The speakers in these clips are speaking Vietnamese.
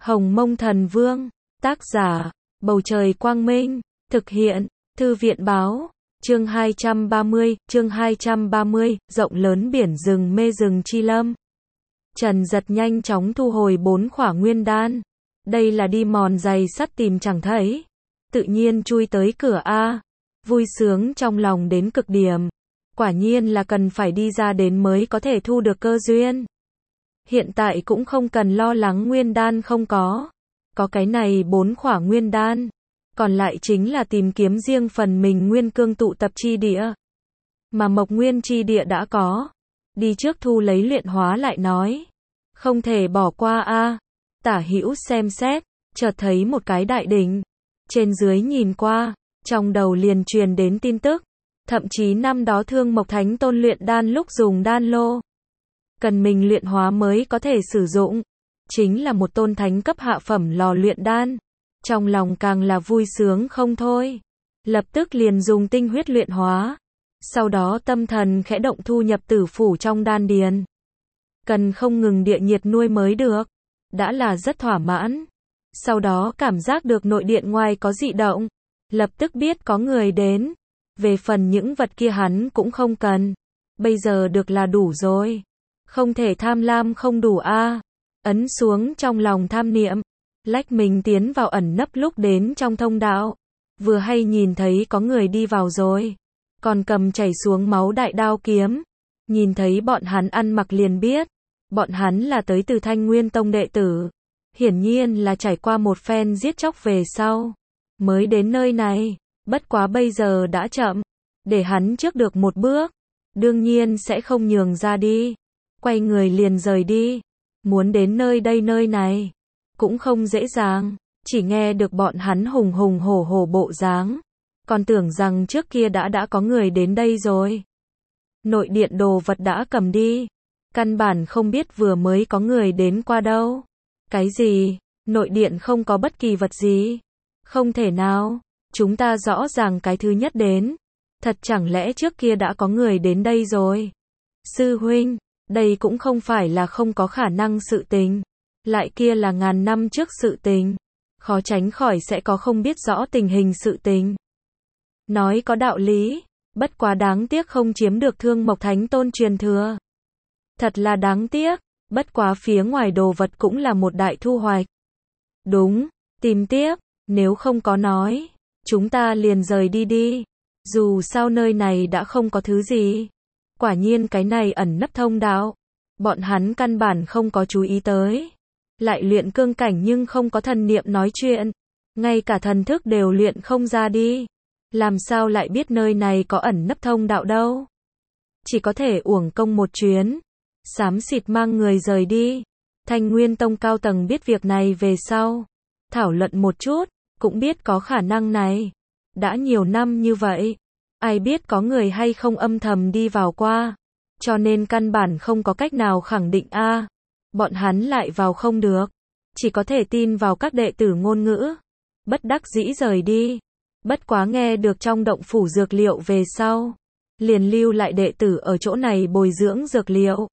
Hồng Mông Thần Vương, tác giả, Bầu Trời Quang Minh, thực hiện, Thư viện Báo, chương 230, rộng lớn biển rừng mê rừng chi lâm. Trần Giật nhanh chóng thu hồi 4 khỏa nguyên đan. Đây là đi mòn giày sắt tìm chẳng thấy. Tự nhiên chui tới cửa A. Vui sướng trong lòng đến cực điểm. Quả nhiên là cần phải đi ra đến mới có thể thu được cơ duyên. Hiện tại cũng không cần lo lắng nguyên đan không có. Có cái này 4 khỏa nguyên đan. Còn lại chính là tìm kiếm riêng phần mình nguyên cương tụ tập chi địa. Mà mộc nguyên chi địa đã có. Đi trước thu lấy luyện hóa lại nói. Không thể bỏ qua a. Tả hữu xem xét, chợt thấy một cái đại đỉnh. Trên dưới nhìn qua, trong đầu liền truyền đến tin tức. Thậm chí năm đó Thương Mộc Thánh Tôn luyện đan lúc dùng đan lô. Cần mình luyện hóa mới có thể sử dụng. Chính là một tôn thánh cấp hạ phẩm lò luyện đan. Trong lòng càng là vui sướng không thôi. Lập tức liền dùng tinh huyết luyện hóa. Sau đó tâm thần khẽ động thu nhập tử phủ trong đan điền. Cần không ngừng địa nhiệt nuôi mới được. Đã là rất thỏa mãn. Sau đó cảm giác được nội điện ngoài có dị động. Lập tức biết có người đến. Về phần những vật kia hắn cũng không cần. Bây giờ được là đủ rồi. Không thể tham lam không đủ a. Ấn xuống trong lòng tham niệm. Lách mình tiến vào ẩn nấp lúc đến trong thông đạo. Vừa hay nhìn thấy có người đi vào rồi. Còn cầm chảy xuống máu đại đao kiếm. Nhìn thấy bọn hắn ăn mặc liền biết. Bọn hắn là tới từ Thanh Nguyên Tông đệ tử. Hiển nhiên là trải qua một phen giết chóc về sau. Mới đến nơi này. Bất quá bây giờ đã chậm. Để hắn trước được một bước. Đương nhiên sẽ không nhường ra đi. Quay người liền rời đi. Muốn đến nơi đây nơi này. Cũng không dễ dàng. Chỉ nghe được bọn hắn hùng hùng hổ hổ bộ dáng. Còn tưởng rằng trước kia đã có người đến đây rồi. Nội điện đồ vật đã cầm đi. Căn bản không biết vừa mới có người đến qua đâu. Cái gì? Nội điện không có bất kỳ vật gì. Không thể nào. Chúng ta rõ ràng cái thứ nhất đến. Thật chẳng lẽ trước kia đã có người đến đây rồi? Sư huynh, đây cũng không phải là không có khả năng sự tình. Lại kia là ngàn năm trước sự tình. Khó tránh khỏi sẽ có không biết rõ tình hình sự tình. Nói có đạo lý. Bất quá đáng tiếc không chiếm được Thương Mộc Thánh Tôn truyền thừa. Thật là đáng tiếc. Bất quá phía ngoài đồ vật cũng là một đại thu hoạch. Đúng, tìm tiếp. Nếu không có nói, chúng ta liền rời đi đi. Dù sao nơi này đã không có thứ gì. Quả nhiên cái này ẩn nấp thông đạo. Bọn hắn căn bản không có chú ý tới. Lại luyện cương cảnh nhưng không có thần niệm nói chuyện. Ngay cả thần thức đều luyện không ra đi. Làm sao lại biết nơi này có ẩn nấp thông đạo đâu. Chỉ có thể uổng công một chuyến. Xám xịt mang người rời đi. Thanh Nguyên Tông cao tầng biết việc này về sau. Thảo luận một chút. Cũng biết có khả năng này. Đã nhiều năm như vậy. Ai biết có người hay không âm thầm đi vào qua. Cho nên căn bản không có cách nào khẳng định a. Bọn hắn lại vào không được. Chỉ có thể tin vào các đệ tử ngôn ngữ. Bất đắc dĩ rời đi. Bất quá nghe được trong động phủ dược liệu về sau. Liền lưu lại đệ tử ở chỗ này bồi dưỡng dược liệu.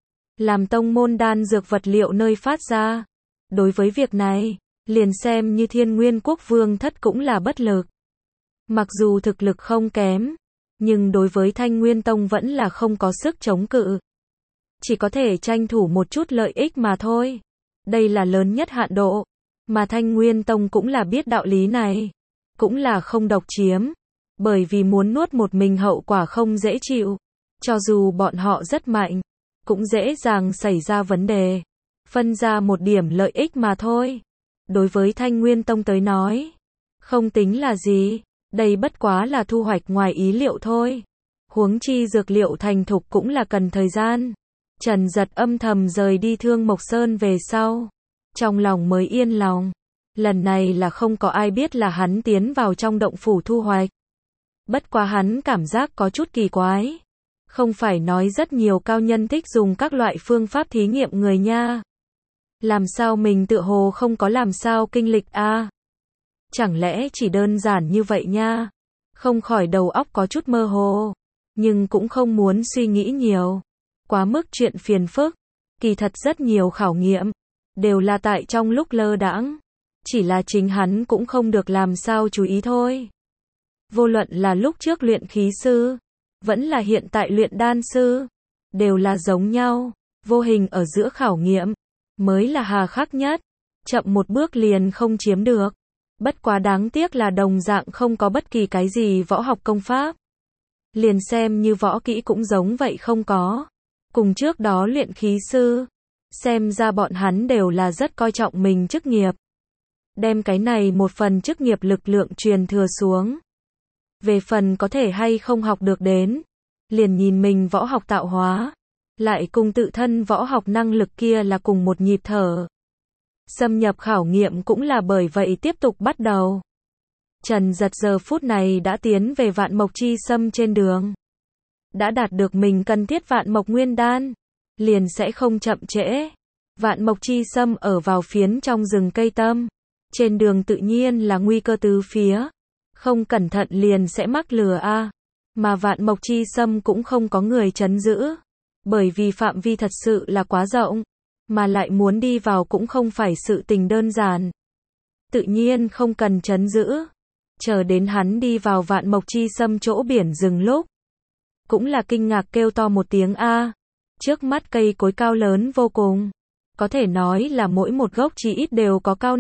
Làm tông môn đan dược vật liệu nơi phát ra. Đối với việc này, liền xem như Thiên Nguyên Quốc Vương thất cũng là bất lực. Mặc dù thực lực không kém, nhưng đối với Thanh Nguyên Tông vẫn là không có sức chống cự. Chỉ có thể tranh thủ một chút lợi ích mà thôi. Đây là lớn nhất hạn độ. Mà Thanh Nguyên Tông cũng là biết đạo lý này. Cũng là không độc chiếm. Bởi vì muốn nuốt một mình hậu quả không dễ chịu. Cho dù bọn họ rất mạnh, cũng dễ dàng xảy ra vấn đề. Phân ra một điểm lợi ích mà thôi. Đối với Thanh Nguyên Tông tới nói, không tính là gì. Đây bất quá là thu hoạch ngoài ý liệu thôi. Huống chi dược liệu thành thục cũng là cần thời gian. Trần Giật âm thầm rời đi Thương Mộc Sơn về sau. Trong lòng mới yên lòng. Lần này là không có ai biết là hắn tiến vào trong động phủ thu hoạch. Bất quá hắn cảm giác có chút kỳ quái. Không phải nói rất nhiều cao nhân thích dùng các loại phương pháp thí nghiệm người nha. Làm sao mình tựa hồ không có làm sao kinh lịch a? Chẳng lẽ chỉ đơn giản như vậy nha? Không khỏi đầu óc có chút mơ hồ. Nhưng cũng không muốn suy nghĩ nhiều. Quá mức chuyện phiền phức. Kỳ thật rất nhiều khảo nghiệm. đều là tại trong lúc lơ đãng. Chỉ là chính hắn cũng không được làm sao chú ý thôi. Vô luận là lúc trước luyện khí sư, vẫn là hiện tại luyện đan sư, đều là giống nhau, vô hình ở giữa khảo nghiệm, mới là hà khắc nhất, chậm một bước liền không chiếm được. Bất quá đáng tiếc là đồng dạng không có bất kỳ cái gì võ học công pháp. Liền xem như võ kỹ cũng giống vậy không có. Cùng trước đó luyện khí sư, xem ra bọn hắn đều là rất coi trọng mình chức nghiệp. Đem cái này một phần chức nghiệp lực lượng truyền thừa xuống. Về phần có thể hay không học được đến, liền nhìn mình võ học tạo hóa, lại cùng tự thân võ học năng lực kia là cùng một nhịp thở. Xâm nhập khảo nghiệm cũng là bởi vậy tiếp tục bắt đầu. Trần Giật giờ phút này đã tiến về Vạn Mộc Chi Sâm trên đường. Đã đạt được mình cần thiết Vạn Mộc Nguyên Đan, liền sẽ không chậm trễ. Vạn Mộc Chi Sâm ở vào phiến trong rừng cây tâm. Trên đường tự nhiên là nguy cơ tứ phía. Không cẩn thận liền sẽ mắc lừa a. Mà Vạn Mộc Chi Sâm cũng không có người trấn giữ. Bởi vì phạm vi thật sự là quá rộng. Mà lại muốn đi vào cũng không phải sự tình đơn giản. Tự nhiên không cần trấn giữ. Chờ đến hắn đi vào Vạn Mộc Chi Sâm chỗ biển rừng lúc. Cũng là kinh ngạc kêu to một tiếng a. Trước mắt cây cối cao lớn vô cùng. Có thể nói là mỗi một gốc chỉ ít đều có cao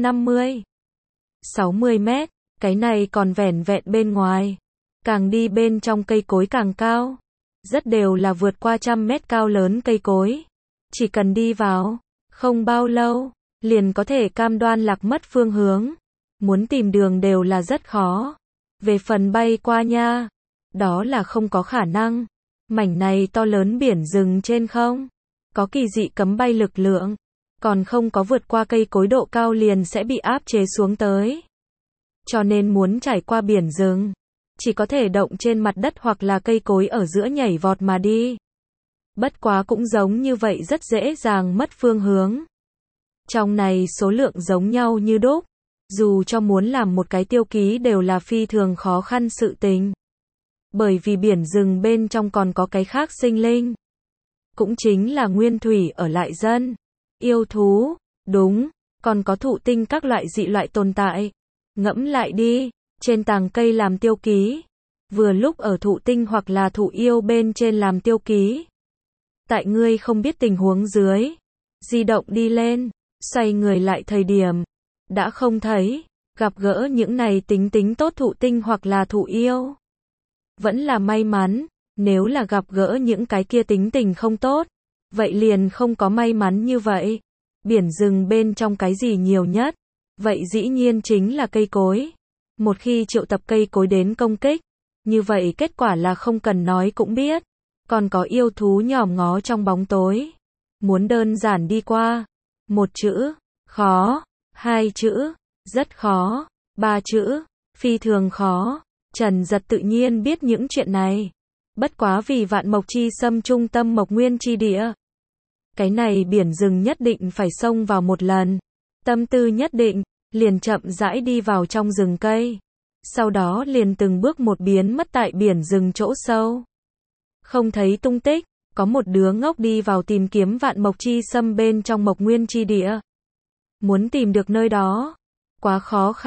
50-60 mét. Cái này còn vẻn vẹn bên ngoài. Càng đi bên trong cây cối càng cao. Rất đều là vượt qua 100 mét cao lớn cây cối. Chỉ cần đi vào, không bao lâu, liền có thể cam đoan lạc mất phương hướng. Muốn tìm đường đều là rất khó. Về phần bay qua nha, đó là không có khả năng. Mảnh này to lớn biển rừng trên không, có kỳ dị cấm bay lực lượng, còn không có vượt qua cây cối độ cao liền sẽ bị áp chế xuống tới. Cho nên muốn trải qua biển rừng, chỉ có thể động trên mặt đất hoặc là cây cối ở giữa nhảy vọt mà đi. Bất quá cũng giống như vậy rất dễ dàng mất phương hướng. Trong này số lượng giống nhau như đúc, dù cho muốn làm một cái tiêu ký đều là phi thường khó khăn sự tình. Bởi vì biển rừng bên trong còn có cái khác sinh linh. Cũng chính là nguyên thủy ở lại dân, yêu thú, đúng, còn có thụ tinh các loại dị loại tồn tại. Ngẫm lại đi, trên tàng cây làm tiêu ký, vừa lúc ở thụ tinh hoặc là thụ yêu bên trên làm tiêu ký. Tại ngươi không biết tình huống dưới, di động đi lên, xoay người lại thời điểm, đã không thấy, gặp gỡ những này tính tốt thụ tinh hoặc là thụ yêu. Vẫn là may mắn, nếu là gặp gỡ những cái kia tính tình không tốt, vậy liền không có may mắn như vậy. Biển rừng bên trong cái gì nhiều nhất, vậy dĩ nhiên chính là cây cối. Một khi triệu tập cây cối đến công kích, như vậy kết quả là không cần nói cũng biết. Còn có yêu thú nhòm ngó trong bóng tối. Muốn đơn giản đi qua. Một chữ, khó. Hai chữ, rất khó. Ba chữ, phi thường khó. Trần Giật tự nhiên biết những chuyện này. Bất quá vì Vạn Mộc Chi Sâm trung tâm Mộc Nguyên chi địa. Cái này biển rừng nhất định phải xông vào một lần. Tâm tư nhất định, liền chậm rãi đi vào trong rừng cây. Sau đó liền từng bước một biến mất tại biển rừng chỗ sâu. Không thấy tung tích, có một đứa ngốc đi vào tìm kiếm Vạn Mộc Chi Sâm bên trong Mộc Nguyên chi địa. Muốn tìm được nơi đó, quá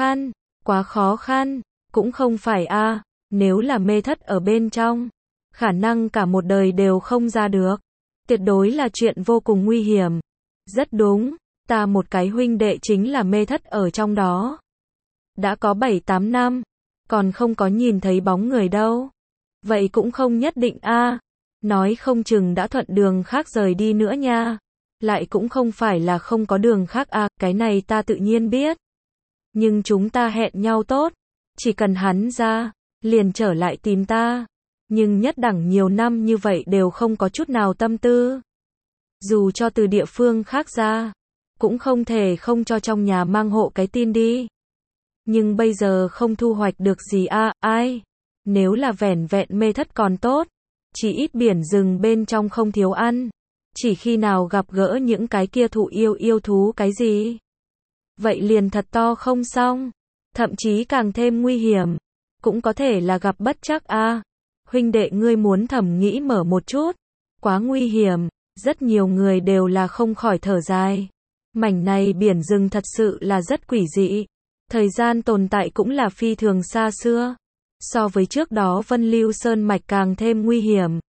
khó khăn, cũng không phải a, nếu là mê thất ở bên trong, khả năng cả một đời đều không ra được. Tuyệt đối là chuyện vô cùng nguy hiểm. Rất đúng, ta một cái huynh đệ chính là mê thất ở trong đó. Đã có 7-8 năm, còn không có nhìn thấy bóng người đâu. Vậy cũng không nhất định a, nói không chừng đã thuận đường khác rời đi nữa nha. Lại cũng không phải là không có đường khác a, cái này ta tự nhiên biết. Nhưng chúng ta hẹn nhau tốt, chỉ cần hắn ra, liền trở lại tìm ta. Nhưng nhất đẳng nhiều năm như vậy đều không có chút nào tâm tư. Dù cho từ địa phương khác ra, cũng không thể không cho trong nhà mang hộ cái tin đi. Nhưng bây giờ không thu hoạch được gì a, ai? Nếu là vẻn vẹn mê thất còn tốt, chỉ ít biển rừng bên trong không thiếu ăn. Chỉ khi nào gặp gỡ những cái kia thụ yêu thú cái gì, vậy liền thật to không xong, thậm chí càng thêm nguy hiểm, cũng có thể là gặp bất trắc a. Huynh đệ ngươi muốn thẩm nghĩ mở một chút, quá nguy hiểm, rất nhiều người đều là không khỏi thở dài. Mảnh này biển rừng thật sự là rất quỷ dị. Thời gian tồn tại cũng là phi thường xa xưa. So với trước đó Vân Lưu Sơn Mạch càng thêm nguy hiểm.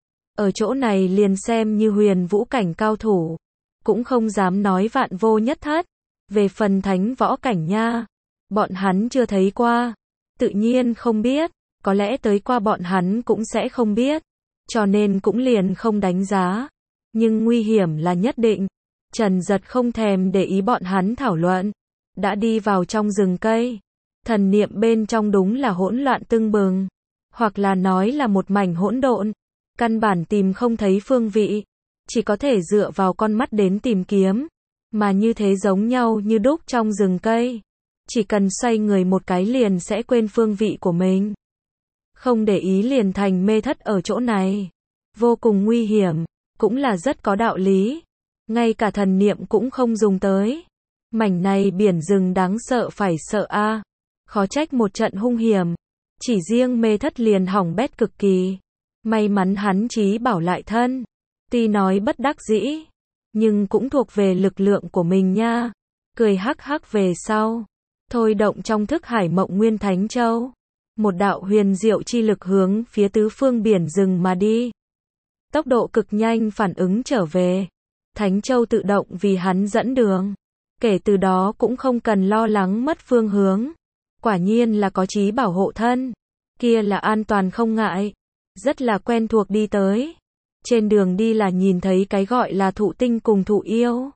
Ở chỗ này liền xem như huyền vũ cảnh cao thủ, cũng không dám nói vạn vô nhất thất. Về phần thánh võ cảnh nha, bọn hắn chưa thấy qua, tự nhiên không biết, có lẽ tới qua bọn hắn cũng sẽ không biết, cho nên cũng liền không đánh giá. Nhưng nguy hiểm là nhất định. Trần Giật không thèm để ý bọn hắn thảo luận, đã đi vào trong rừng cây. Thần niệm bên trong đúng là hỗn loạn tưng bừng, hoặc là nói là một mảnh hỗn độn, căn bản tìm không thấy phương vị, chỉ có thể dựa vào con mắt đến tìm kiếm, mà như thế giống nhau như đúc trong rừng cây. Chỉ cần xoay người một cái liền sẽ quên phương vị của mình. Không để ý liền thành mê thất ở chỗ này. Vô cùng nguy hiểm, cũng là rất có đạo lý. Ngay cả thần niệm cũng không dùng tới. Mảnh này biển rừng đáng sợ phải sợ a. Khó trách một trận hung hiểm. Chỉ riêng mê thất liền hỏng bét cực kỳ. May mắn hắn chí bảo lại thân. Tuy nói bất đắc dĩ, nhưng cũng thuộc về lực lượng của mình nha. Cười hắc hắc về sau. Thôi động trong thức hải mộng nguyên thánh châu. Một đạo huyền diệu chi lực hướng phía tứ phương biển rừng mà đi. Tốc độ cực nhanh phản ứng trở về. Thánh châu tự động vì hắn dẫn đường. Kể từ đó cũng không cần lo lắng mất phương hướng. Quả nhiên là có chí bảo hộ thân. Kia là an toàn không ngại. Rất là quen thuộc đi tới. Trên đường đi là nhìn thấy cái gọi là thụ tinh cùng thụ yêu.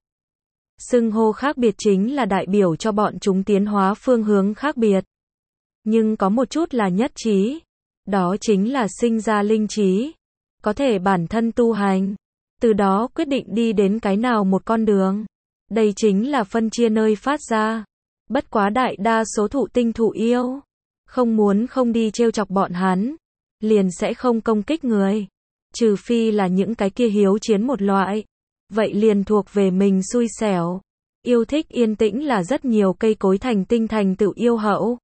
Xưng hô khác biệt chính là đại biểu cho bọn chúng tiến hóa phương hướng khác biệt. Nhưng có một chút là nhất trí. Đó chính là sinh ra linh trí. Có thể bản thân tu hành. Từ đó quyết định đi đến cái nào một con đường. Đây chính là phân chia nơi phát ra. Bất quá đại đa số thụ tinh thụ yêu. Không muốn không đi trêu chọc bọn hắn. Liền sẽ không công kích người. Trừ phi là những cái kia hiếu chiến một loại. Vậy liền thuộc về mình xui xẻo. Yêu thích yên tĩnh là rất nhiều cây cối thành tinh thành tựu yêu hậu.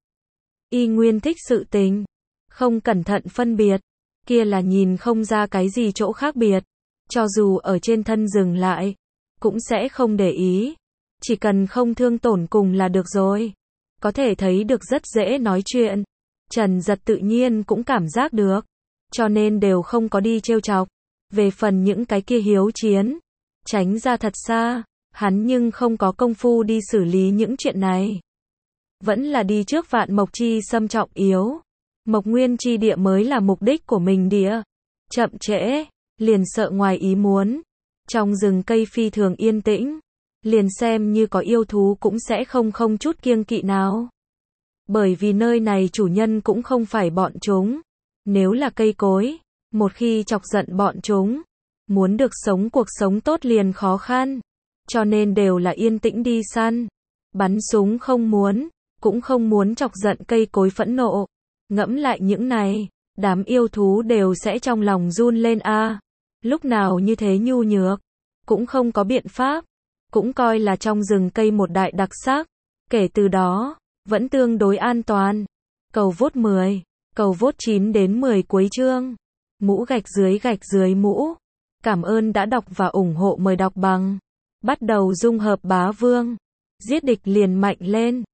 Y nguyên thích sự tình. Không cẩn thận phân biệt. Kia là nhìn không ra cái gì chỗ khác biệt. Cho dù ở trên thân dừng lại. Cũng sẽ không để ý. Chỉ cần không thương tổn cùng là được rồi. Có thể thấy được rất dễ nói chuyện. Trần Giật tự nhiên cũng cảm giác được. Cho nên đều không có đi trêu chọc. Về phần những cái kia hiếu chiến. Tránh ra thật xa. Hắn nhưng không có công phu đi xử lý những chuyện này. Vẫn là đi trước vạn mộc chi xâm trọng yếu. Mộc nguyên chi địa mới là mục đích của mình địa. Chậm trễ. Liền sợ ngoài ý muốn. Trong rừng cây phi thường yên tĩnh. Liền xem như có yêu thú cũng sẽ không chút kiêng kỵ nào. Bởi vì nơi này chủ nhân cũng không phải bọn chúng. Nếu là cây cối, một khi chọc giận bọn chúng, muốn được sống cuộc sống tốt liền khó khăn. Cho nên đều là yên tĩnh đi săn. Bắn súng không muốn, cũng không muốn chọc giận cây cối phẫn nộ. Ngẫm lại những này, đám yêu thú đều sẽ trong lòng run lên a. Lúc nào như thế nhu nhược, cũng không có biện pháp. Cũng coi là trong rừng cây một đại đặc sắc. Kể từ đó, vẫn tương đối an toàn. Cầu vote 10, cầu vote 9 đến 10 cuối chương. Mũ gạch dưới mũ. Cảm ơn đã đọc và ủng hộ, mời đọc bằng. Bắt đầu dung hợp bá vương. Giết địch liền mạnh lên.